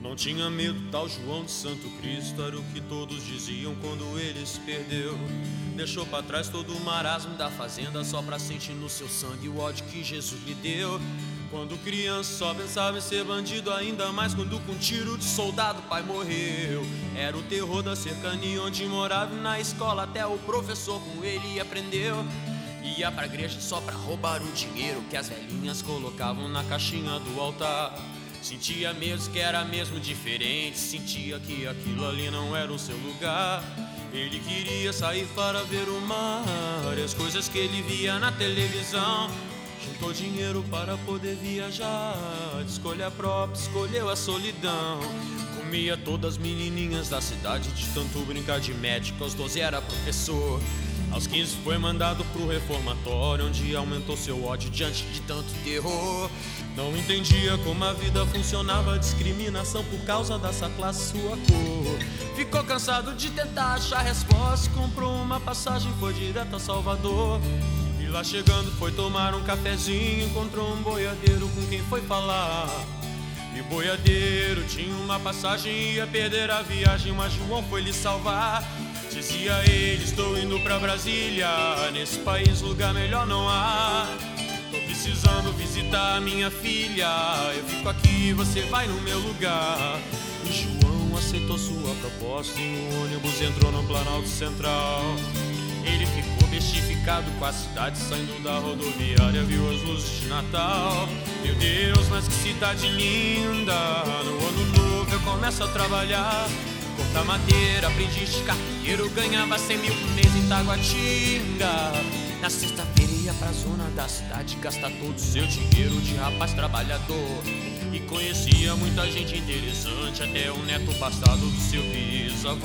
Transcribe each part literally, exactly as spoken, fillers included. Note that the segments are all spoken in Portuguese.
Não tinha medo, tal João de Santo Cristo, era o que todos diziam quando ele se perdeu. Deixou pra trás todo o marasmo da fazenda, só pra sentir no seu sangue o ódio que Jesus lhe deu. Quando criança só pensava em ser bandido, ainda mais quando com um tiro de soldado o pai morreu. Era o terror da cercania onde morava, e na escola até o professor com ele aprendeu. Ia pra igreja só pra roubar o dinheiro que as velhinhas colocavam na caixinha do altar. Sentia mesmo que era mesmo diferente, sentia que aquilo ali não era o seu lugar. Ele queria sair para ver o mar e as coisas que ele via na televisão. Juntou dinheiro para poder viajar, de escolha própria, escolheu a solidão. Comia todas as menininhas da cidade, de tanto brincar de médico, aos doze era professor. Aos quinze foi mandado pro reformatório, onde aumentou seu ódio diante de tanto terror. Não entendia como a vida funcionava, discriminação por causa dessa classe, sua cor. Ficou cansado de tentar achar resposta, comprou uma passagem, foi direto a Salvador. E lá chegando foi tomar um cafezinho, encontrou um boiadeiro com quem foi falar. E o boiadeiro tinha uma passagem, ia perder a viagem, mas João foi lhe salvar. Dizia ele, estou indo pra Brasília, nesse país lugar melhor não há. Tô precisando visitar a minha filha, eu fico aqui, você vai no meu lugar. E João aceitou sua proposta e o ônibus entrou no Planalto Central. Ele ficou bestificado com a cidade, saindo da rodoviária, viu as luzes de Natal. Meu Deus, mas que cidade linda, no ano novo eu começo a trabalhar. Cortar madeira, aprendiz de carpinteiro, ganhava cem mil por mês em Taguatinga. Na sexta-feira ia pra zona da cidade, gastar todo o seu dinheiro de rapaz trabalhador. E conhecia muita gente interessante, até o neto passado do seu bisavô.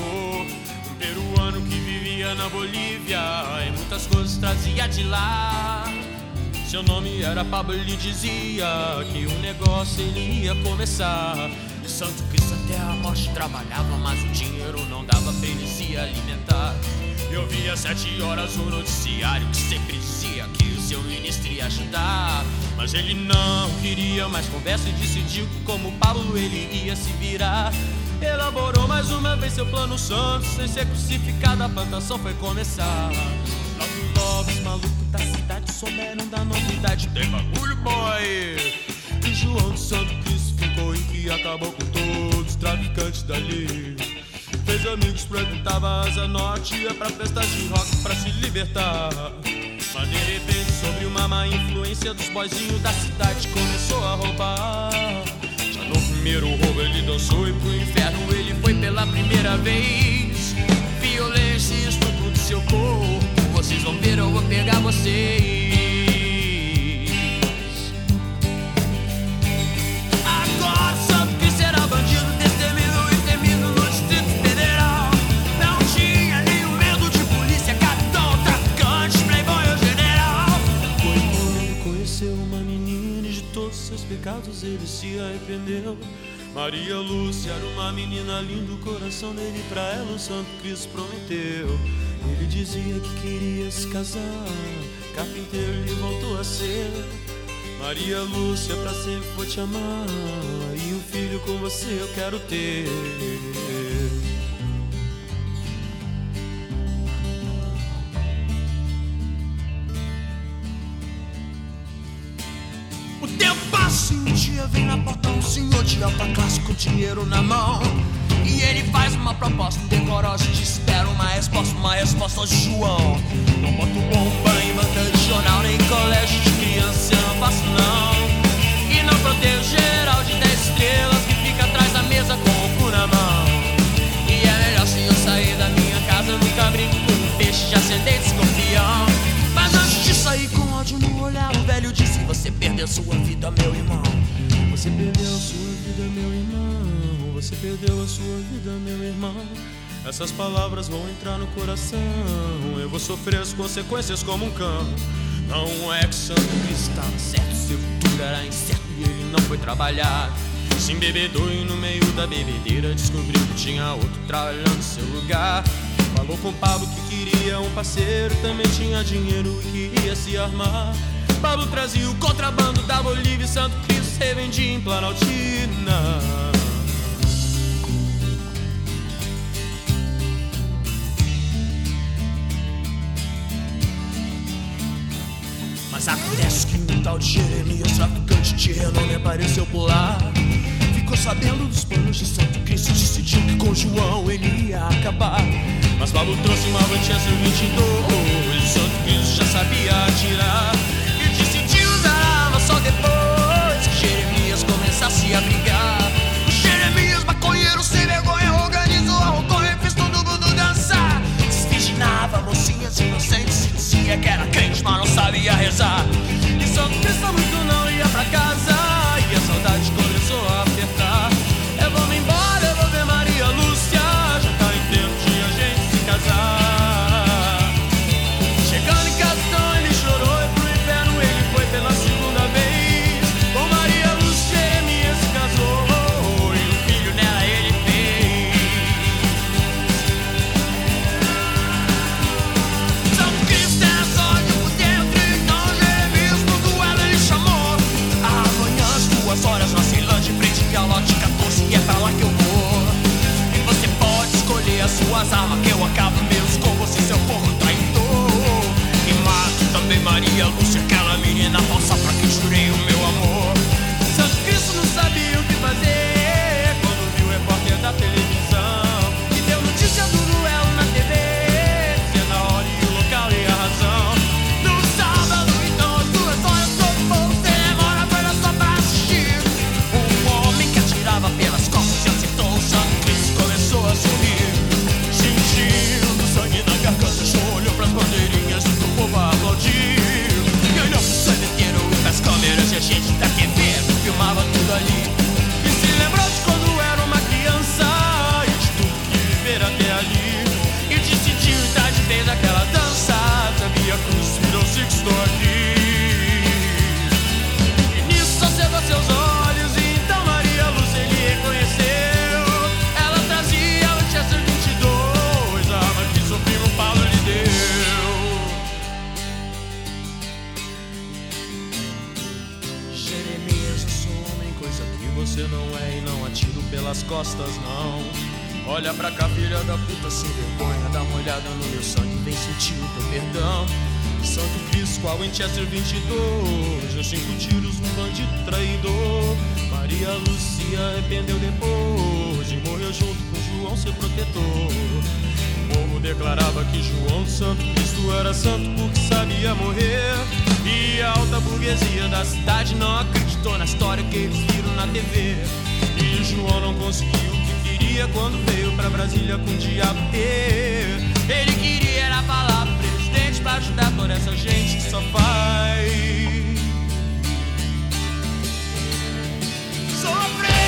Um peruano que vivia na Bolívia e muitas coisas trazia de lá. Seu nome era Pablo, ele dizia que o negócio ele ia começar. De Santo Cristo até a morte trabalhava, mas o dinheiro não dava pra ele se alimentar. Eu via às sete horas o noticiário que sempre dizia que o seu ministro ia ajudar. Mas ele não queria mais conversa e decidiu que como Pablo ele ia se virar. Elaborou mais uma vez seu plano santo, sem ser crucificado a plantação foi começar. Logo logo os malucos da cidade souberam da novidade, tem bagulho boy. E João de Santo Cristo ficou em que acabou com todos os traficantes dali. Fez amigos, frequentava a Asa Norte, ia pra festas de rock pra se libertar. Mas de repente, sobre uma má influência dos boyzinhos da cidade, começou a roubar. Já no primeiro roubo ele dançou e pro inferno ele foi pela primeira vez. Violência e estupro do seu corpo, vocês vão ver, eu vou pegar vocês. Agora Santo Cristo era bandido, destemido e temido no Distrito Federal. Não tinha nenhum medo de polícia, capitão, traficante, playboy ou general. Foi quando ele conheceu uma menina e de todos seus pecados ele se arrependeu. Maria Lúcia era uma menina linda, o coração dele pra ela o Santo Cristo prometeu. Ele dizia que queria se casar, carpinteiro ele voltou a ser. Maria Lúcia, pra sempre vou te amar, e um filho com você eu quero ter. O tempo passa e um dia vem na porta um senhor de alta classe com dinheiro na mão. E ele faz uma proposta indecorosa e te espera uma resposta, uma resposta de João. Não boto bomba em banca de jornal, nem colégio de criança, eu não faço não. E não protejo geral de dez estrelas que fica atrás da mesa com o cu na mão. E é melhor se eu sair da minha casa, eu nunca brinco com um peixe de ascendente escorpião. Mas antes de sair com ódio no olhar, o velho disse: você perdeu sua vida, meu irmão. Você perdeu a sua vida, meu irmão. Você perdeu a sua vida, meu irmão. Essas palavras vão entrar no coração. Eu vou sofrer as consequências como um cão. Não é que Santo Cristo estava certo, seu futuro era incerto e ele não foi trabalhar. Se embebedou e no meio da bebedeira descobriu que tinha outro trabalhando no seu lugar. Falou com Pablo que queria um parceiro, também tinha dinheiro e queria se armar. Pablo trazia o contrabando da Bolívia e Santo Cristo revendia em Planaltina. Mas acontece que um tal de Jeremias, traficante de renome, apareceu por lá. Ficou sabendo dos planos de Santo Cristo, decidiu que com João ele ia acabar. Mas Paulo trouxe uma Winchester vinte e dois, o Santo Cristo já sabia atirar. E decidiu usar a arma só depois que Jeremias começasse a brigar. O Jeremias, maconheiro sem vergonha, organizou a roconha e fez todo mundo dançar. Desvirginava mocinhas inocentes e dizia que era crente, mas não sabia rezar. E Santo Cristo muito não ia pra casa, e a saudade começou a apertar. Eu vou me embora, eu vou ver Maria Lúcia, já tá em tempo de a gente se casar. Chegando em casa então ele chorou e pro inferno ele foi pela segunda vez. Com Maria Lúcia Jeremias se casou e um filho nela ele fez. Santo Cristo era sódio por dentro, então Jeremias no duelo ele chamou. Amanhã às duas horas na Ceilândia, em frente ao lote quatorze, e é pra lá que eu vou. E você pode escolher as suas armas, que eu acabo mesmo com você, seu porco traidor. E mato também Maria Lúcia, aquela menina falsa pra quem jurei o meu amor. Santo Cristo não sabia o que fazer quando viu o repórter da televisão que deu notícia do duelo na T V, dizendo a hora e o local e a razão. No sábado então às duas horas todo povo sem demora foi lá só pra assistir. Um homem que atirava pelas costas e acertou o Santo Cristo começou a sorrir, sentindo sangue na garganta. João olhou pras bandeirinhas e o povo aplaudiu. E olhou pro santeiro e pras câmeras e a gente da T V filmava tudo ali. E se lembrou de quando era uma criança e de tudo que viver até ali. E decidiu estar de vez aquela dança, sabia que o virou se que estou aqui. E nisso acendeu seus olhos e então Maria Lúcia ele reconheceu. Ela trazia o Winchester vinte e dois, a arma que seu primo Paulo lhe deu. Jeremias, eu sou homem, coisa que você não é, e não atiro pelas costas não. Olha pra cá, filha da puta sem vergonha, dá uma olhada no meu sangue, vem sentir o teu perdão. Santo Cristo com a Winchester vinte e dois, deu cinco tiros num bandido traidor. Maria Lúcia arrependeu depois e morreu junto com João, seu protetor. O povo declarava que João Santo Cristo era santo porque sabia morrer. E a alta burguesia da cidade não acreditou na história que eles viram na T V. E João não conseguiu o que queria quando veio pra Brasília com o diabo ter. Ele queria era falar pro presidente pra ajudar toda essa gente que só faz sofrer.